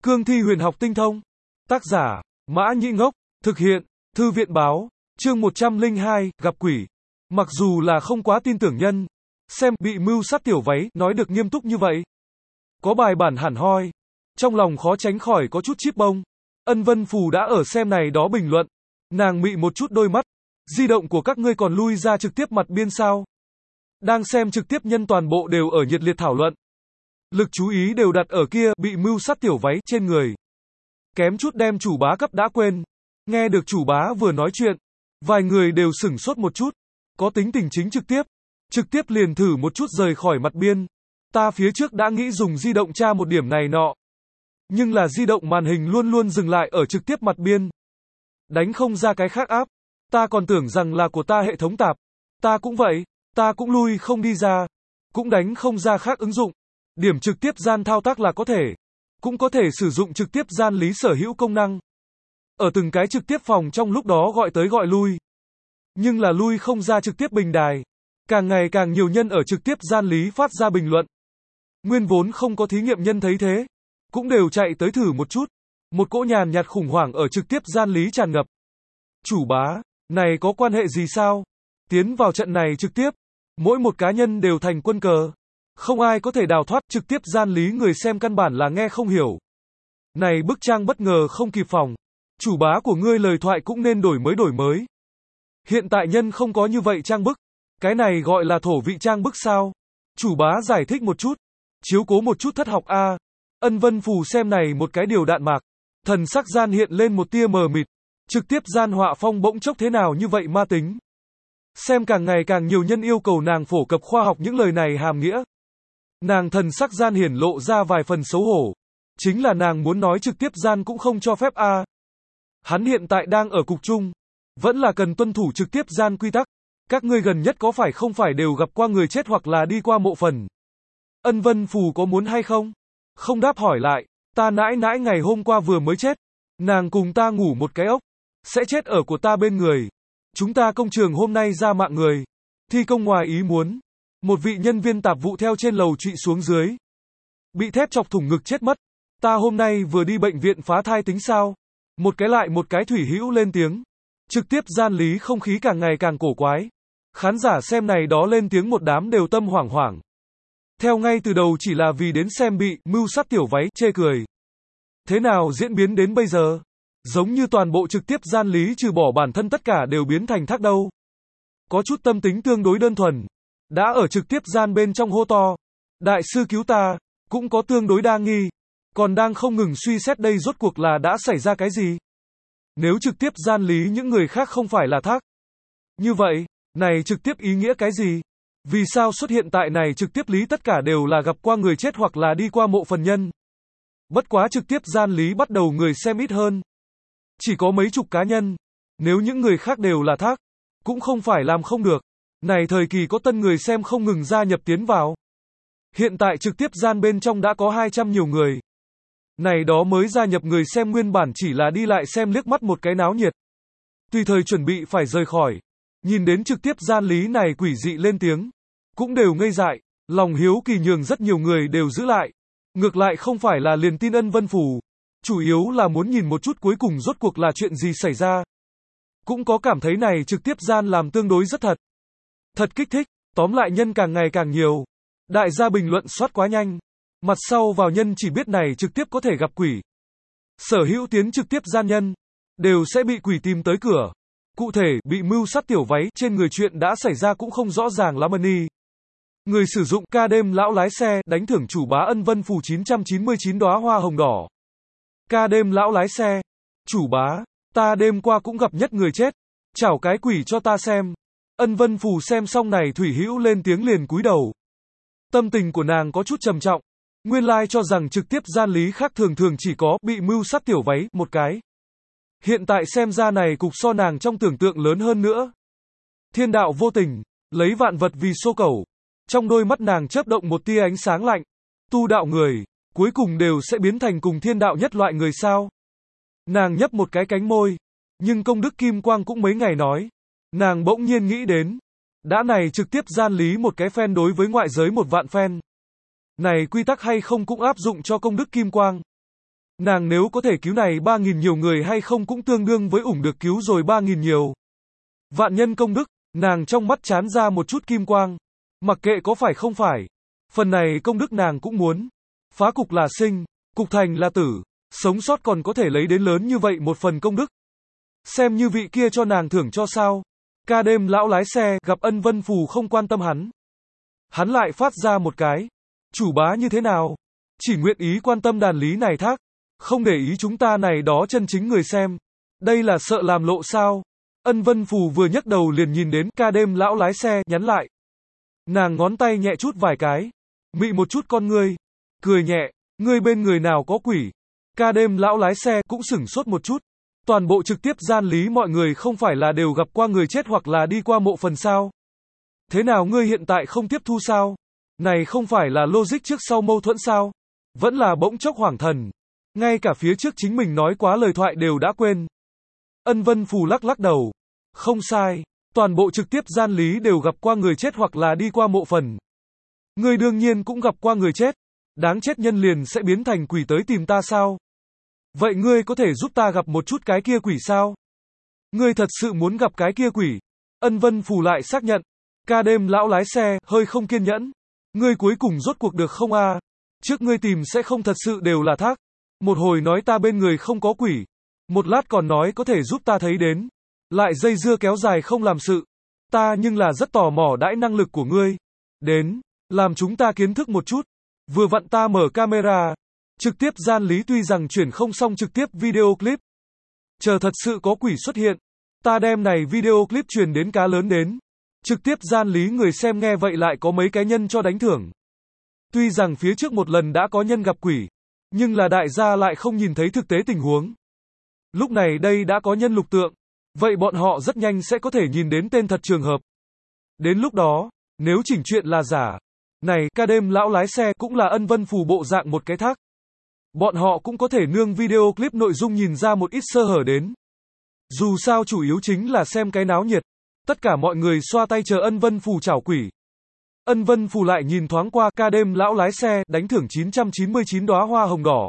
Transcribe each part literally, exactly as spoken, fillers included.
Cương thi huyền học tinh thông. Tác giả, Mã Nhĩ Ngốc. Thực hiện, Thư viện báo. Chương một trăm lẻ hai, gặp quỷ. Mặc dù là không quá tin tưởng nhân, xem bị mưu sát tiểu váy, nói được nghiêm túc như vậy. Có bài bản hẳn hoi. Trong lòng khó tránh khỏi có chút chíp bông. Ân Vân Phù đã ở xem này đó bình luận. Nàng mị một chút đôi mắt. Di động của các ngươi còn lui ra trực tiếp mặt biên sao? Đang xem trực tiếp nhân toàn bộ đều ở nhiệt liệt thảo luận. Lực chú ý đều đặt ở kia bị mưu sát tiểu váy trên người. Kém chút đem chủ bá cấp đã quên. Nghe được chủ bá vừa nói chuyện, vài người đều sửng sốt một chút. Có tính tình chính trực tiếp. Trực tiếp liền thử một chút rời khỏi mặt biên. Ta phía trước đã nghĩ dùng di động tra một điểm này nọ. Nhưng là di động màn hình luôn luôn dừng lại ở trực tiếp mặt biên. Đánh không ra cái khác áp. Ta còn tưởng rằng là của ta hệ thống tạp. Ta cũng vậy. Ta cũng lui không đi ra. Cũng đánh không ra khác ứng dụng. Điểm trực tiếp gian thao tác là có thể. Cũng có thể sử dụng trực tiếp gian lý sở hữu công năng. Ở từng cái trực tiếp phòng trong lúc đó gọi tới gọi lui. Nhưng là lui không ra trực tiếp bình đài. Càng ngày càng nhiều nhân ở trực tiếp gian lý phát ra bình luận. Nguyên vốn không có thí nghiệm nhân thấy thế. Cũng đều chạy tới thử một chút. Một cỗ nhàn nhạt khủng hoảng ở trực tiếp gian lý tràn ngập. Chủ bá, này có quan hệ gì sao? Tiến vào trận này trực tiếp. Mỗi một cá nhân đều thành quân cờ. Không ai có thể đào thoát, trực tiếp gian lý người xem căn bản là nghe không hiểu. Này bức trang bất ngờ không kịp phòng. Chủ bá của ngươi lời thoại cũng nên đổi mới đổi mới. Hiện tại nhân không có như vậy trang bức. Cái này gọi là thổ vị trang bức sao? Chủ bá giải thích một chút. Chiếu cố một chút thất học A. Ân Vân Phù xem này một cái điều đạn mạc. Thần sắc gian hiện lên một tia mờ mịt. Trực tiếp gian họa phong bỗng chốc thế nào như vậy ma tính. Xem càng ngày càng nhiều nhân yêu cầu nàng phổ cập khoa học những lời này hàm nghĩa. Nàng thần sắc gian hiển lộ ra vài phần xấu hổ. Chính là nàng muốn nói trực tiếp gian cũng không cho phép a. Hắn hiện tại đang ở cục chung. Vẫn là cần tuân thủ trực tiếp gian quy tắc. Các ngươi gần nhất có phải không phải đều gặp qua người chết hoặc là đi qua mộ phần. Ân Vân Phù có muốn hay không? Không đáp hỏi lại. Ta nãi nãi ngày hôm qua vừa mới chết. Nàng cùng ta ngủ một cái ốc. Sẽ chết ở của ta bên người. Chúng ta công trường hôm nay ra mạng người. Thi công ngoài ý muốn. Một vị nhân viên tạp vụ theo trên lầu trụy xuống dưới. Bị thép chọc thủng ngực chết mất. Ta hôm nay vừa đi bệnh viện phá thai tính sao? Một cái lại một cái thủy hữu lên tiếng. Trực tiếp gian lý không khí càng ngày càng cổ quái. Khán giả xem này đó lên tiếng một đám đều tâm hoảng hoảng. Theo ngay từ đầu chỉ là vì đến xem bị mưu sát tiểu váy chê cười. Thế nào diễn biến đến bây giờ? Giống như toàn bộ trực tiếp gian lý trừ bỏ bản thân tất cả đều biến thành thác đâu. Có chút tâm tính tương đối đơn thuần. Đã ở trực tiếp gian bên trong hô to. Đại sư cứu ta. Cũng có tương đối đa nghi. Còn đang không ngừng suy xét đây rốt cuộc là đã xảy ra cái gì. Nếu trực tiếp gian lý những người khác không phải là thác. Như vậy, này trực tiếp ý nghĩa cái gì? Vì sao xuất hiện tại này trực tiếp lý tất cả đều là gặp qua người chết hoặc là đi qua mộ phần nhân? Bất quá trực tiếp gian lý bắt đầu người xem ít hơn. Chỉ có mấy chục cá nhân. Nếu những người khác đều là thác, cũng không phải làm không được. Này thời kỳ có tân người xem không ngừng gia nhập tiến vào. Hiện tại trực tiếp gian bên trong đã có hai trăm nhiều người. Này đó mới gia nhập người xem nguyên bản chỉ là đi lại xem liếc mắt một cái náo nhiệt. Tùy thời chuẩn bị phải rời khỏi. Nhìn đến trực tiếp gian lý này quỷ dị lên tiếng. Cũng đều ngây dại. Lòng hiếu kỳ nhường rất nhiều người đều giữ lại. Ngược lại không phải là liền tin Ân Vân Phù. Chủ yếu là muốn nhìn một chút cuối cùng rốt cuộc là chuyện gì xảy ra. Cũng có cảm thấy này trực tiếp gian làm tương đối rất thật. Thật kích thích, tóm lại nhân càng ngày càng nhiều. Đại gia bình luận soát quá nhanh. Mặt sau vào nhân chỉ biết này trực tiếp có thể gặp quỷ. Sở hữu tiến trực tiếp gian nhân. Đều sẽ bị quỷ tìm tới cửa. Cụ thể, bị mưu sát tiểu váy trên người chuyện đã xảy ra cũng không rõ ràng lắm ân. Người sử dụng ca đêm lão lái xe đánh thưởng chủ bá Ân Vân Phù chín trăm chín mươi chín đóa hoa hồng đỏ. Ca đêm lão lái xe. Chủ bá, ta đêm qua cũng gặp nhất người chết. Chảo cái quỷ cho ta xem. Ân Vân Phù xem xong này thủy hữu lên tiếng liền cúi đầu. Tâm tình của nàng có chút trầm trọng. Nguyên lai like cho rằng trực tiếp gian lý khác thường thường chỉ có bị mưu sát tiểu váy một cái. Hiện tại xem ra này cục so nàng trong tưởng tượng lớn hơn nữa. Thiên đạo vô tình, lấy vạn vật vì xô cẩu. Trong đôi mắt nàng chớp động một tia ánh sáng lạnh. Tu đạo người, cuối cùng đều sẽ biến thành cùng thiên đạo nhất loại người sao. Nàng nhấp một cái cánh môi. Nhưng công đức kim quang cũng mấy ngày nói. Nàng bỗng nhiên nghĩ đến. Đã này trực tiếp gian lý một cái phen đối với ngoại giới một vạn phen. Này quy tắc hay không cũng áp dụng cho công đức kim quang. Nàng nếu có thể cứu này ba nghìn nhiều người hay không cũng tương đương với ủng được cứu rồi ba nghìn nhiều vạn nhân công đức, nàng trong mắt chán ra một chút kim quang. Mặc kệ có phải không phải, phần này công đức nàng cũng muốn. Phá cục là sinh, cục thành là tử, sống sót còn có thể lấy đến lớn như vậy một phần công đức. Xem như vị kia cho nàng thưởng cho sao. Ca đêm lão lái xe gặp Ân Vân Phù không quan tâm hắn. Hắn lại phát ra một cái. Chủ bá như thế nào? Chỉ nguyện ý quan tâm đàn lý này thác. Không để ý chúng ta này đó chân chính người xem. Đây là sợ làm lộ sao? Ân Vân Phù vừa nhấc đầu liền nhìn đến ca đêm lão lái xe nhắn lại. Nàng ngón tay nhẹ chút vài cái. Mị một chút con ngươi. Cười nhẹ. Ngươi bên người nào có quỷ? Ca đêm lão lái xe cũng sửng sốt một chút. Toàn bộ trực tiếp gian lý mọi người không phải là đều gặp qua người chết hoặc là đi qua mộ phần sao? Thế nào ngươi hiện tại không tiếp thu sao? Này không phải là logic trước sau mâu thuẫn sao? Vẫn là bỗng chốc hoảng thần. Ngay cả phía trước chính mình nói quá lời thoại đều đã quên. Ân Vân Phù lắc lắc đầu. Không sai. Toàn bộ trực tiếp gian lý đều gặp qua người chết hoặc là đi qua mộ phần. Ngươi đương nhiên cũng gặp qua người chết. Đáng chết nhân liền sẽ biến thành quỷ tới tìm ta sao? Vậy ngươi có thể giúp ta gặp một chút cái kia quỷ sao? Ngươi thật sự muốn gặp cái kia quỷ? Ân Vân Phù lại xác nhận. Ca đêm lão lái xe, hơi không kiên nhẫn. Ngươi cuối cùng rốt cuộc được không a? À? Trước ngươi tìm sẽ không thật sự đều là thác. Một hồi nói ta bên người không có quỷ. Một lát còn nói có thể giúp ta thấy đến. Lại dây dưa kéo dài không làm sự. Ta nhưng là rất tò mò đãi năng lực của ngươi. Đến, làm chúng ta kiến thức một chút. Vừa vặn ta mở camera. Trực tiếp gian lý tuy rằng chuyển không xong trực tiếp video clip. Chờ thật sự có quỷ xuất hiện. Ta đem này video clip truyền đến cá lớn đến. Trực tiếp gian lý người xem nghe vậy lại có mấy cái nhân cho đánh thưởng. Tuy rằng phía trước một lần đã có nhân gặp quỷ. Nhưng là đại gia lại không nhìn thấy thực tế tình huống. Lúc này đây đã có nhân lục tượng. Vậy bọn họ rất nhanh sẽ có thể nhìn đến tên thật trường hợp. Đến lúc đó, nếu chỉnh chuyện là giả. Này, ca đêm lão lái xe cũng là Ân Vân Phù bộ dạng một cái thác. Bọn họ cũng có thể nương video clip nội dung nhìn ra một ít sơ hở đến. Dù sao chủ yếu chính là xem cái náo nhiệt. Tất cả mọi người xoa tay chờ Ân Vân Phù chảo quỷ. Ân Vân Phù lại nhìn thoáng qua ca đêm lão lái xe đánh thưởng chín trăm chín mươi chín đóa hoa hồng đỏ.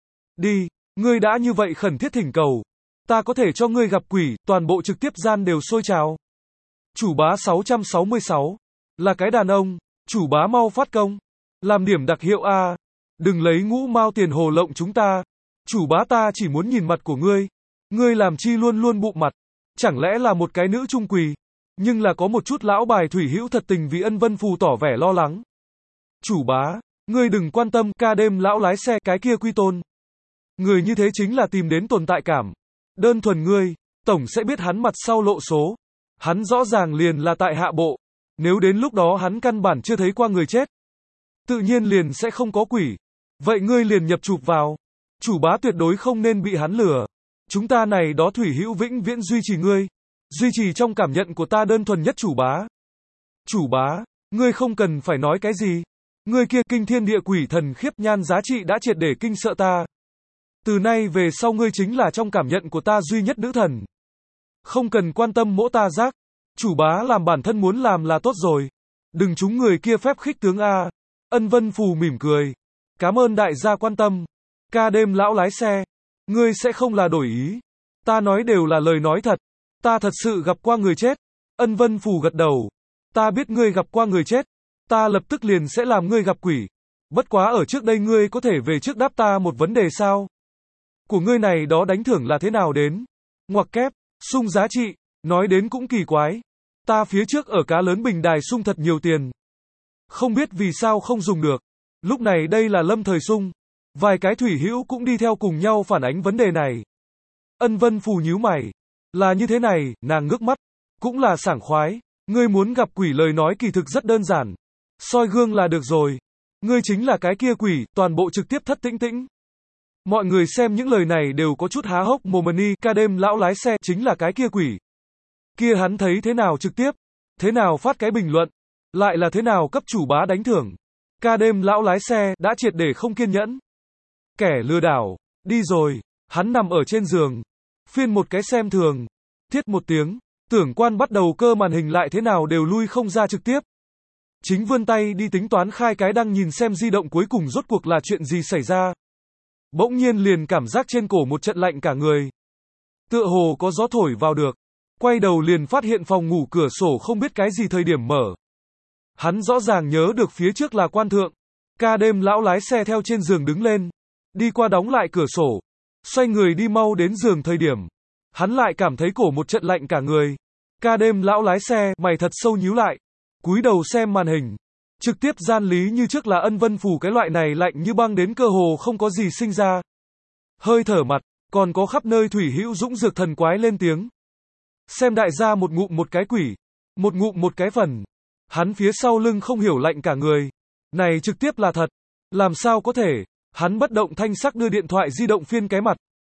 Đi, ngươi đã như vậy khẩn thiết thỉnh cầu. Ta có thể cho ngươi gặp quỷ, toàn bộ trực tiếp gian đều sôi trào. Chủ bá sáu trăm sáu mươi sáu. Là cái đàn ông. Chủ bá mau phát công. Làm điểm đặc hiệu A. Đừng lấy ngũ mao tiền hồ lộng chúng ta. Chủ bá ta chỉ muốn nhìn mặt của ngươi. Ngươi làm chi luôn luôn bụng mặt. Chẳng lẽ là một cái nữ trung quỳ. Nhưng là có một chút lão bài thủy hữu thật tình vì Ân Vân Phù tỏ vẻ lo lắng. Chủ bá, ngươi đừng quan tâm ca đêm lão lái xe cái kia quy tôn. Người như thế chính là tìm đến tồn tại cảm. Đơn thuần ngươi, tổng sẽ biết hắn mặt sau lộ số. Hắn rõ ràng liền là tại hạ bộ. Nếu đến lúc đó hắn căn bản chưa thấy qua người chết. Tự nhiên liền sẽ không có quỷ. Vậy ngươi liền nhập chụp vào. Chủ bá tuyệt đối không nên bị hắn lừa. Chúng ta này đó thủy hữu vĩnh viễn duy trì ngươi. Duy trì trong cảm nhận của ta đơn thuần nhất chủ bá. Chủ bá, ngươi không cần phải nói cái gì. Ngươi kia kinh thiên địa quỷ thần khiếp nhan giá trị đã triệt để kinh sợ ta. Từ nay về sau ngươi chính là trong cảm nhận của ta duy nhất nữ thần. Không cần quan tâm mỗ ta giác. Chủ bá làm bản thân muốn làm là tốt rồi. Đừng trúng người kia phép khích tướng A. Ân Vân Phù mỉm cười. Cảm ơn đại gia quan tâm. Ca đêm lão lái xe. Ngươi sẽ không là đổi ý. Ta nói đều là lời nói thật. Ta thật sự gặp qua người chết. Ân Vân Phù gật đầu. Ta biết ngươi gặp qua người chết. Ta lập tức liền sẽ làm ngươi gặp quỷ. Bất quá ở trước đây ngươi có thể về trước đáp ta một vấn đề sao? Của ngươi này đó đánh thưởng là thế nào đến? Ngoặc kép, sung giá trị. Nói đến cũng kỳ quái. Ta phía trước ở cá lớn bình đài sung thật nhiều tiền. Không biết vì sao không dùng được. Lúc này đây là lâm thời sung. Vài cái thủy hữu cũng đi theo cùng nhau phản ánh vấn đề này. Ân Vân Phù nhíu mày. Là như thế này, nàng ngước mắt. Cũng là sảng khoái. Ngươi muốn gặp quỷ lời nói kỳ thực rất đơn giản. Soi gương là được rồi. Ngươi chính là cái kia quỷ, toàn bộ trực tiếp thất tĩnh tĩnh. Mọi người xem những lời này đều có chút há hốc mồm ni, ca đêm lão lái xe chính là cái kia quỷ. Kia hắn thấy thế nào trực tiếp? Thế nào phát cái bình luận? Lại là thế nào cấp chủ bá đánh thưởng? Ca đêm lão lái xe đã triệt để không kiên nhẫn. Kẻ lừa đảo, đi rồi, hắn nằm ở trên giường. Phiên một cái xem thường. Thiết một tiếng, tưởng quan bắt đầu cơ màn hình lại thế nào đều lui không ra trực tiếp. Chính vươn tay đi tính toán khai cái đăng nhìn xem di động cuối cùng rốt cuộc là chuyện gì xảy ra. bỗng nhiên liền cảm giác trên cổ một trận lạnh cả người. Tựa hồ có gió thổi vào được. Quay đầu liền phát hiện phòng ngủ cửa sổ không biết cái gì thời điểm mở. Hắn rõ ràng nhớ được phía trước là quan thượng. Ca đêm lão lái xe theo trên giường đứng lên. Đi qua đóng lại cửa sổ. Xoay người đi mau đến giường thời điểm. Hắn lại cảm thấy cổ một trận lạnh cả người. Ca đêm lão lái xe, mày thật sâu nhíu lại. Cúi đầu xem màn hình. Trực tiếp gian lý như trước là Ân Vân Phù, cái loại này lạnh như băng đến cơ hồ không có gì sinh ra. Hơi thở mặt, còn có khắp nơi thủy hữu dũng dược thần quái lên tiếng. Xem đại gia một ngụm một cái quỷ, một ngụm một cái phần. Hắn phía sau lưng không hiểu lạnh cả người. Này trực tiếp là thật. Làm sao có thể? Hắn bất động thanh sắc đưa điện thoại di động phiên cái mặt.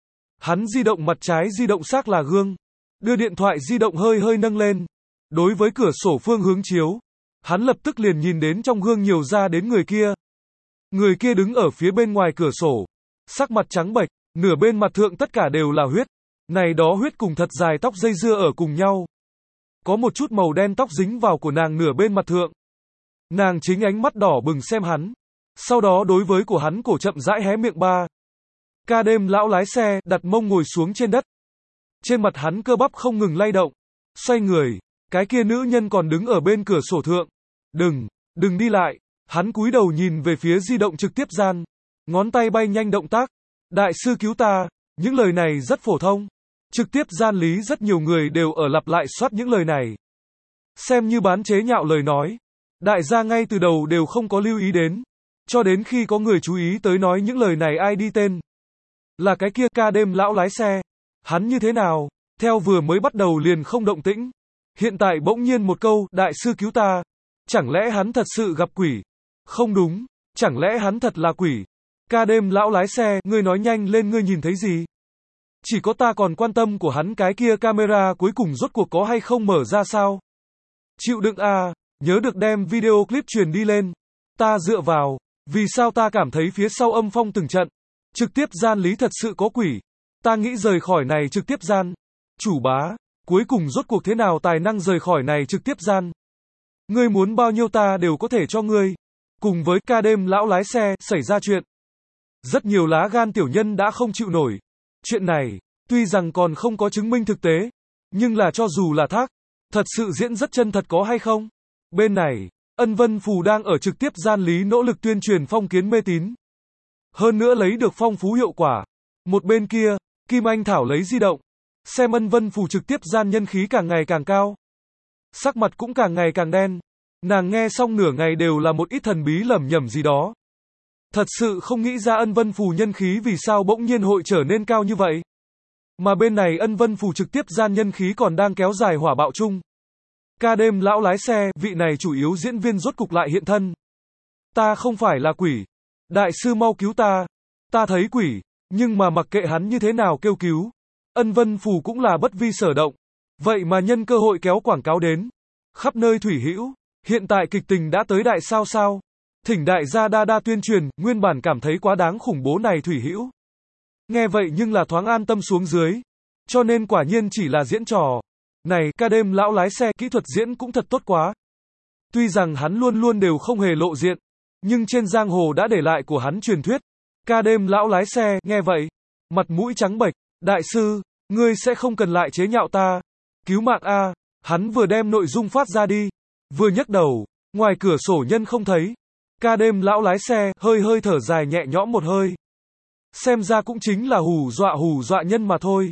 Hắn di động mặt trái di động xác là gương. Đưa điện thoại di động hơi hơi nâng lên. Đối với cửa sổ phương hướng chiếu. Hắn lập tức liền nhìn đến trong gương nhiều ra đến người kia. Người kia đứng ở phía bên ngoài cửa sổ. Sắc mặt trắng bệch, nửa bên mặt thượng tất cả đều là huyết. Này đó huyết cùng thật dài tóc dây dưa ở cùng nhau. Có một chút màu đen tóc dính vào của nàng nửa bên mặt thượng. Nàng chính ánh mắt đỏ bừng xem hắn. Sau đó đối với của hắn cổ chậm rãi hé miệng ba. Ca đêm lão lái xe, đặt mông ngồi xuống trên đất. Trên mặt hắn cơ bắp không ngừng lay động. Xoay người, cái kia nữ nhân còn đứng ở bên cửa sổ thượng. Đừng, đừng đi lại. Hắn cúi đầu nhìn về phía di động trực tiếp gian. Ngón tay bay nhanh động tác. Đại sư cứu ta. Những lời này rất phổ thông. Trực tiếp gian lý rất nhiều người đều ở lặp lại soát những lời này. Xem như bán chế nhạo lời nói. Đại gia ngay từ đầu đều không có lưu ý đến. Cho đến khi có người chú ý tới nói những lời này ai đi tên. Là cái kia ca đêm lão lái xe. Hắn như thế nào? Theo vừa mới bắt đầu liền không động tĩnh. Hiện tại bỗng nhiên một câu, đại sư cứu ta. Chẳng lẽ hắn thật sự gặp quỷ? Không đúng. Chẳng lẽ hắn thật là quỷ? Ca đêm lão lái xe, ngươi nói nhanh lên, ngươi nhìn thấy gì? Chỉ có ta còn quan tâm của hắn, cái kia camera cuối cùng rốt cuộc có hay không mở ra sao? Chịu đựng à, nhớ được đem video clip truyền đi lên. Ta dựa vào, vì sao ta cảm thấy phía sau âm phong từng trận? Trực tiếp gian lý thật sự có quỷ. Ta nghĩ rời khỏi này trực tiếp gian. Chủ bá, cuối cùng rốt cuộc thế nào tài năng rời khỏi này trực tiếp gian? Ngươi muốn bao nhiêu ta đều có thể cho ngươi. Cùng với ca đêm lão lái xe, xảy ra chuyện. Rất nhiều lá gan tiểu nhân đã không chịu nổi. Chuyện này, tuy rằng còn không có chứng minh thực tế, nhưng là cho dù là thác, thật sự diễn rất chân thật có hay không? Bên này, Ân Vân Phù đang ở trực tiếp gian lý nỗ lực tuyên truyền phong kiến mê tín. Hơn nữa lấy được phong phú hiệu quả. Một bên kia, Kim Anh Thảo lấy di động. Xem Ân Vân Phù trực tiếp gian nhân khí càng ngày càng cao. Sắc mặt cũng càng ngày càng đen. Nàng nghe xong nửa ngày đều là một ít thần bí lẩm nhẩm gì đó. Thật sự không nghĩ ra Ân Vân Phù nhân khí vì sao bỗng nhiên hội trở nên cao như vậy. Mà bên này Ân Vân Phù trực tiếp gian nhân khí còn đang kéo dài hỏa bạo chung. Ca đêm lão lái xe, vị này chủ yếu diễn viên rốt cục lại hiện thân. Ta không phải là quỷ. Đại sư mau cứu ta. Ta thấy quỷ, nhưng mà mặc kệ hắn như thế nào kêu cứu. Ân Vân Phù cũng là bất vi sở động. Vậy mà nhân cơ hội kéo quảng cáo đến. Khắp nơi thủy hữu. Hiện tại kịch tình đã tới đại sao sao. Thỉnh đại gia đa đa tuyên truyền, nguyên bản cảm thấy quá đáng khủng bố này thủy hữu. Nghe vậy nhưng là thoáng an tâm xuống dưới. Cho nên quả nhiên chỉ là diễn trò. Này, ca đêm lão lái xe, kỹ thuật diễn cũng thật tốt quá. Tuy rằng hắn luôn luôn đều không hề lộ diện, nhưng trên giang hồ đã để lại của hắn truyền thuyết. Ca đêm lão lái xe, nghe vậy, mặt mũi trắng bệch, đại sư, ngươi sẽ không cần lại chế nhạo ta. Cứu mạng a, hắn vừa đem nội dung phát ra đi, vừa nhấc đầu, ngoài cửa sổ nhân không thấy. Ca đêm lão lái xe, hơi hơi thở dài nhẹ nhõm một hơi. Xem ra cũng chính là hù dọa hù dọa nhân mà thôi.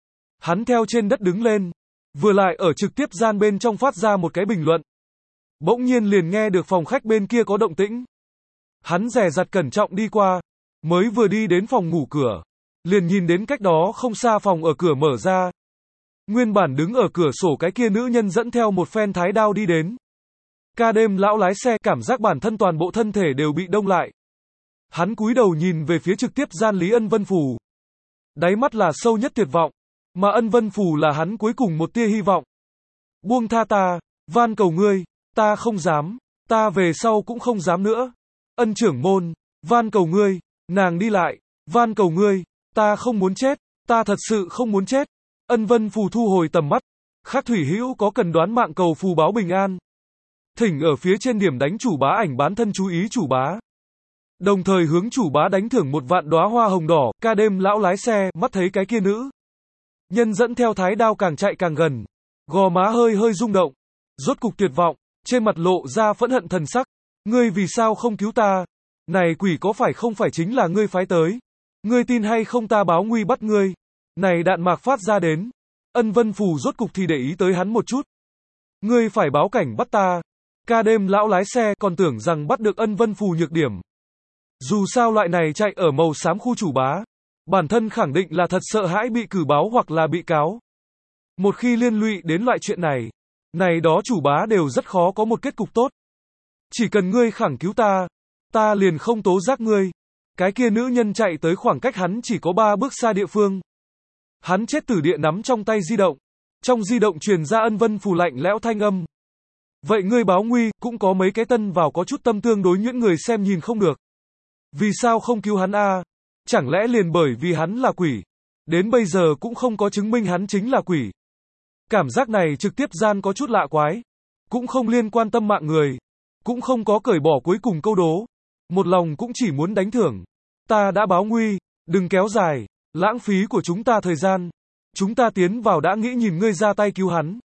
Hắn theo trên đất đứng lên, vừa lại ở trực tiếp gian bên trong phát ra một cái bình luận. Bỗng nhiên liền nghe được phòng khách bên kia có động tĩnh. Hắn dè dặt cẩn trọng đi qua, mới vừa đi đến phòng ngủ cửa, liền nhìn đến cách đó không xa phòng ở cửa mở ra. Nguyên bản đứng ở cửa sổ cái kia nữ nhân dẫn theo một phen thái đao đi đến. Ca đêm lão lái xe cảm giác bản thân toàn bộ thân thể đều bị đông lại. Hắn cúi đầu nhìn về phía trực tiếp gian lý Ân Vân Phù. Đáy mắt là sâu nhất tuyệt vọng, mà Ân Vân Phù là hắn cuối cùng một tia hy vọng. Buông tha ta, van cầu ngươi, ta không dám, ta về sau cũng không dám nữa. Ân trưởng môn, van cầu ngươi, nàng đi lại, van cầu ngươi, ta không muốn chết, ta thật sự không muốn chết. Ân Vân Phù thu hồi tầm mắt, khác thủy hữu có cần đoán mạng cầu phù báo bình an. Thỉnh ở phía trên điểm đánh chủ bá ảnh bán thân chú ý chủ bá. Đồng thời hướng chủ bá đánh thưởng một vạn đóa hoa hồng đỏ. Ca đêm lão lái xe, mắt thấy cái kia nữ nhân dẫn theo thái đao càng chạy càng gần. Gò má hơi hơi rung động. Rốt cục tuyệt vọng, trên mặt lộ ra phẫn hận thần sắc. Ngươi vì sao không cứu ta? Này quỷ có phải không phải chính là ngươi phái tới? Ngươi tin hay không ta báo nguy bắt ngươi? Này đạn mạc phát ra đến. Ân Vân Phù rốt cục thì để ý tới hắn một chút. Ngươi phải báo cảnh bắt ta. Ca đêm lão lái xe còn tưởng rằng bắt được Ân Vân Phù nhược điểm. Dù sao loại này chạy ở màu xám khu chủ bá. Bản thân khẳng định là thật sợ hãi bị cử báo hoặc là bị cáo. Một khi liên lụy đến loại chuyện này, này đó chủ bá đều rất khó có một kết cục tốt. Chỉ cần ngươi khẳng cứu ta, ta liền không tố giác ngươi. Cái kia nữ nhân chạy tới khoảng cách hắn chỉ có ba bước xa địa phương. Hắn chết tử địa nắm trong tay di động. Trong di động truyền ra Ân Vân Phù lạnh lẽo thanh âm. Vậy ngươi báo nguy, cũng có mấy cái tân vào có chút tâm tương đối nhuyễn người xem nhìn không được. Vì sao không cứu hắn a? Chẳng lẽ liền bởi vì hắn là quỷ? Đến bây giờ cũng không có chứng minh hắn chính là quỷ. Cảm giác này trực tiếp gian có chút lạ quái. Cũng không liên quan tâm mạng người. Cũng không có cởi bỏ cuối cùng câu đố. Một lòng cũng chỉ muốn đánh thưởng. Ta đã báo nguy, đừng kéo dài, lãng phí của chúng ta thời gian. Chúng ta tiến vào đã nghĩ nhìn ngươi ra tay cứu hắn.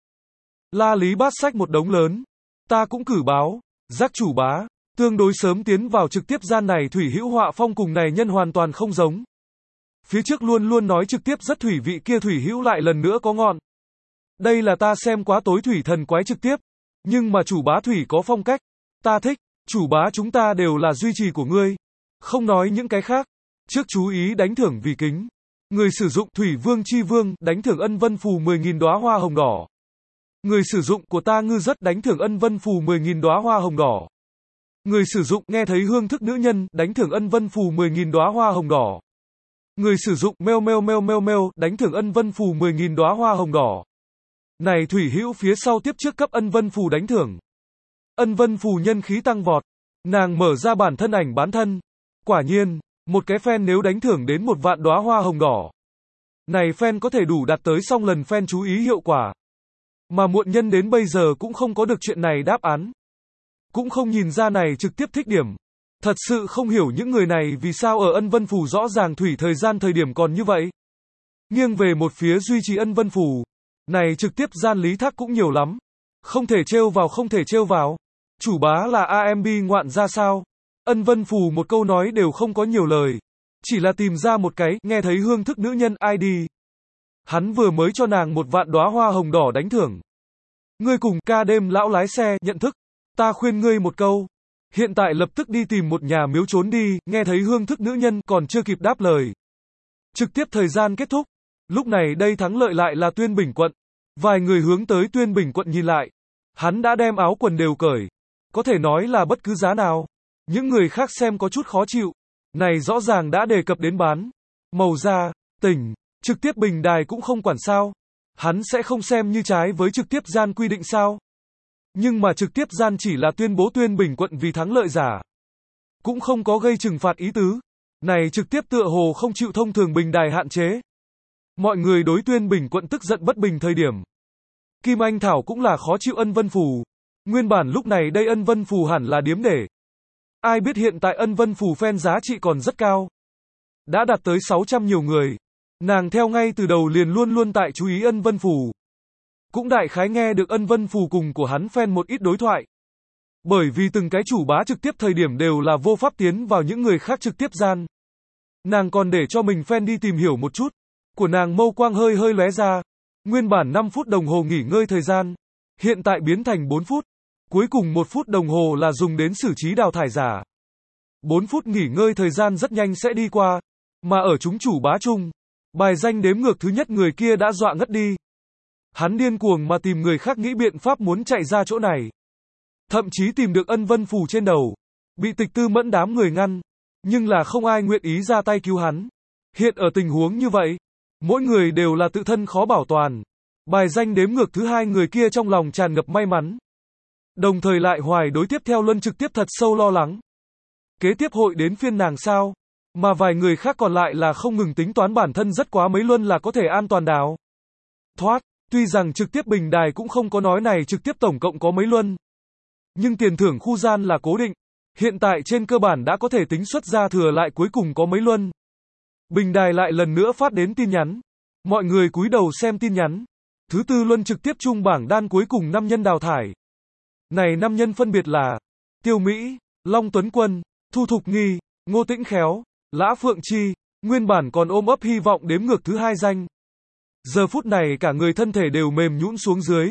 La Lý bát sách một đống lớn. Ta cũng cử báo, giác chủ bá, tương đối sớm tiến vào trực tiếp gian này Thủy Hữu Họa Phong cùng này nhân hoàn toàn không giống. Phía trước luôn luôn nói trực tiếp rất thủy vị kia Thủy Hữu lại lần nữa có ngọn. Đây là ta xem quá tối thủy thần quái trực tiếp. Nhưng mà chủ bá thủy có phong cách. Ta thích, chủ bá chúng ta đều là duy trì của ngươi. Không nói những cái khác. Trước chú ý đánh thưởng vì kính. Người sử dụng Thủy Vương Chi Vương đánh thưởng Ân Vân Phù mười nghìn đóa hoa hồng đỏ. Người sử dụng của ta ngư rất đánh thưởng Ân Vân Phù mười nghìn đóa hoa hồng đỏ. Người sử dụng nghe thấy hương thức nữ nhân đánh thưởng Ân Vân Phù mười nghìn đóa hoa hồng đỏ. Người sử dụng meo meo meo meo meo đánh thưởng Ân Vân Phù mười nghìn đóa hoa hồng đỏ. Này Thủy Hữu phía sau tiếp trước cấp Ân Vân Phù đánh thưởng. Ân Vân Phù nhân khí tăng vọt. Nàng mở ra bản thân ảnh bán thân. Quả nhiên, một cái fan nếu đánh thưởng đến một vạn đóa hoa hồng đỏ. Này fan có thể đủ đạt tới song lần fan chú ý hiệu quả. Mà muộn nhân đến bây giờ cũng không có được chuyện này đáp án. Cũng không nhìn ra này trực tiếp thích điểm. Thật sự không hiểu những người này vì sao ở Ân Vân Phù rõ ràng thủy thời gian thời điểm còn như vậy. Nghiêng về một phía duy trì Ân Vân Phù. Này trực tiếp gian lý thác cũng nhiều lắm. Không thể trêu vào không thể trêu vào. Chủ bá là a em bê ngoạn ra sao? Ân Vân Phù một câu nói đều không có nhiều lời. Chỉ là tìm ra một cái, nghe thấy hương thức nữ nhân i đê. Hắn vừa mới cho nàng một vạn đóa hoa hồng đỏ đánh thưởng. Ngươi cùng ca đêm lão lái xe, nhận thức. Ta khuyên ngươi một câu. Hiện tại lập tức đi tìm một nhà miếu trốn đi, nghe thấy hương thức nữ nhân còn chưa kịp đáp lời. Trực tiếp thời gian kết thúc. Lúc này đây thắng lợi lại là Tuyên Bình quận. Vài người hướng tới Tuyên Bình quận nhìn lại. Hắn đã đem áo quần đều cởi. Có thể nói là bất cứ giá nào. Những người khác xem có chút khó chịu. Này rõ ràng đã đề cập đến bán. Màu da, tỉnh, trực tiếp bình đài cũng không quản sao. Hắn sẽ không xem như trái với trực tiếp gian quy định sao. Nhưng mà trực tiếp gian chỉ là tuyên bố Tuyên Bình quận vì thắng lợi giả. Cũng không có gây trừng phạt ý tứ. Này trực tiếp tựa hồ không chịu thông thường bình đài hạn chế. Mọi người đối Tuyên Bình quận tức giận bất bình thời điểm. Kim Anh Thảo cũng là khó chịu Ân Vân Phù. Nguyên bản lúc này đây Ân Vân Phù hẳn là điếm để. Ai biết hiện tại Ân Vân Phù fan giá trị còn rất cao. Đã đạt tới sáu trăm nhiều người. Nàng theo ngay từ đầu liền luôn luôn tại chú ý Ân Vân Phù. Cũng đại khái nghe được Ân Vân Phù cùng của hắn fan một ít đối thoại. Bởi vì từng cái chủ bá trực tiếp thời điểm đều là vô pháp tiến vào những người khác trực tiếp gian. Nàng còn để cho mình fan đi tìm hiểu một chút. Của nàng mâu quang hơi hơi lóe ra. Nguyên bản năm phút đồng hồ nghỉ ngơi thời gian. Hiện tại biến thành bốn phút. Cuối cùng một phút đồng hồ là dùng đến xử trí đào thải giả. bốn phút nghỉ ngơi thời gian rất nhanh sẽ đi qua. Mà ở chúng chủ bá chung. Bài danh đếm ngược thứ nhất người kia đã dọa ngất đi. Hắn điên cuồng mà tìm người khác nghĩ biện pháp muốn chạy ra chỗ này. Thậm chí tìm được Ân Vân Phù trên đầu. Bị Tịch Tư Mẫn đám người ngăn. Nhưng là không ai nguyện ý ra tay cứu hắn. Hiện ở tình huống như vậy. Mỗi người đều là tự thân khó bảo toàn. Bài danh đếm ngược thứ hai người kia trong lòng tràn ngập may mắn. Đồng thời lại hoài đối tiếp theo luân trực tiếp thật sâu lo lắng. Kế tiếp hội đến phiên nàng sao? Mà vài người khác còn lại là không ngừng tính toán bản thân rất quá mấy luân là có thể an toàn đào thoát. Tuy rằng trực tiếp bình đài cũng không có nói này trực tiếp tổng cộng có mấy luân. Nhưng tiền thưởng khu gian là cố định. Hiện tại trên cơ bản đã có thể tính xuất ra thừa lại cuối cùng có mấy luân. Bình đài lại lần nữa phát đến tin nhắn. Mọi người cúi đầu xem tin nhắn. Thứ tư luân trực tiếp chung bảng đan cuối cùng năm nhân đào thải. Này năm nhân phân biệt là Tiêu Mỹ, Long Tuấn Quân, Thu Thục Nghi, Ngô Tĩnh Khéo, Lã Phượng Chi, nguyên bản còn ôm ấp hy vọng đếm ngược thứ hai danh. Giờ phút này cả người thân thể đều mềm nhũn xuống dưới.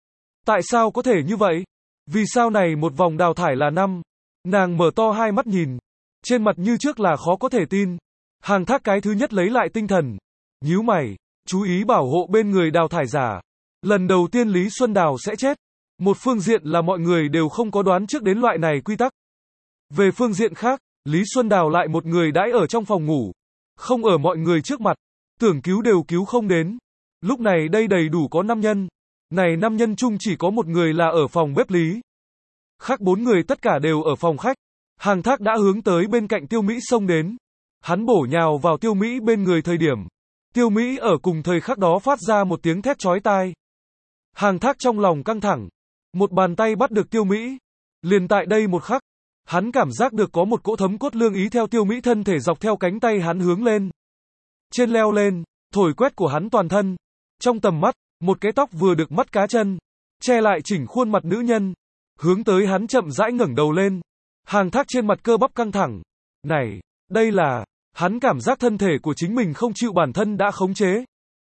Tại sao có thể như vậy? Vì sao này một vòng đào thải là năm? Nàng mở to hai mắt nhìn. Trên mặt như trước là khó có thể tin. Hàng Thác cái thứ nhất lấy lại tinh thần. Nhíu mày, chú ý bảo hộ bên người đào thải giả. Lần đầu tiên Lý Xuân Đào sẽ chết. Một phương diện là mọi người đều không có đoán trước đến loại này quy tắc. Về phương diện khác, Lý Xuân Đào lại một người đãi ở trong phòng ngủ. Không ở mọi người trước mặt. Tưởng cứu đều cứu không đến. Lúc này đây đầy đủ có năm nhân. Này năm nhân chung chỉ có một người là ở phòng bếp Lý. Khác bốn người tất cả đều ở phòng khách. Hàng Thác đã hướng tới bên cạnh Tiêu Mỹ xông đến. Hắn bổ nhào vào Tiêu Mỹ bên người thời điểm. Tiêu Mỹ ở cùng thời khắc đó phát ra một tiếng thét chói tai. Hàng Thác trong lòng căng thẳng. Một bàn tay bắt được Tiêu Mỹ. Liền tại đây một khắc. Hắn cảm giác được có một cỗ thấm cốt lương ý theo Tiêu Mỹ thân thể dọc theo cánh tay hắn hướng lên. Trên leo lên, thổi quét của hắn toàn thân. Trong tầm mắt, một cái tóc vừa được mắt cá chân. Che lại chỉnh khuôn mặt nữ nhân. Hướng tới hắn chậm rãi ngẩng đầu lên. Hàng Thác trên mặt cơ bắp căng thẳng. Này, đây là... Hắn cảm giác thân thể của chính mình không chịu bản thân đã khống chế.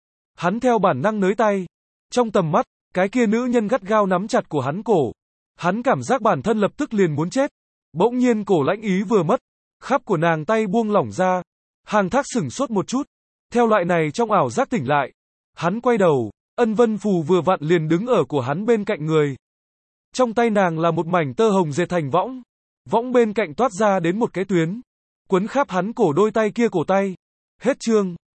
Hắn theo bản năng nới tay. Trong tầm mắt, cái kia nữ nhân gắt gao nắm chặt của hắn cổ. Hắn cảm giác bản thân lập tức liền muốn chết. Bỗng nhiên cổ lãnh ý vừa mất. Khắp của nàng tay buông lỏng ra. Hàng Thác sửng sốt một chút. Theo loại này trong ảo giác tỉnh lại. Hắn quay đầu. Ân Vân Phù vừa vặn liền đứng ở của hắn bên cạnh người. Trong tay nàng là một mảnh tơ hồng dệt thành võng. Võng bên cạnh toát ra đến một cái tuyến. Quấn khắp hắn cổ đôi tay kia cổ tay. Hết chương.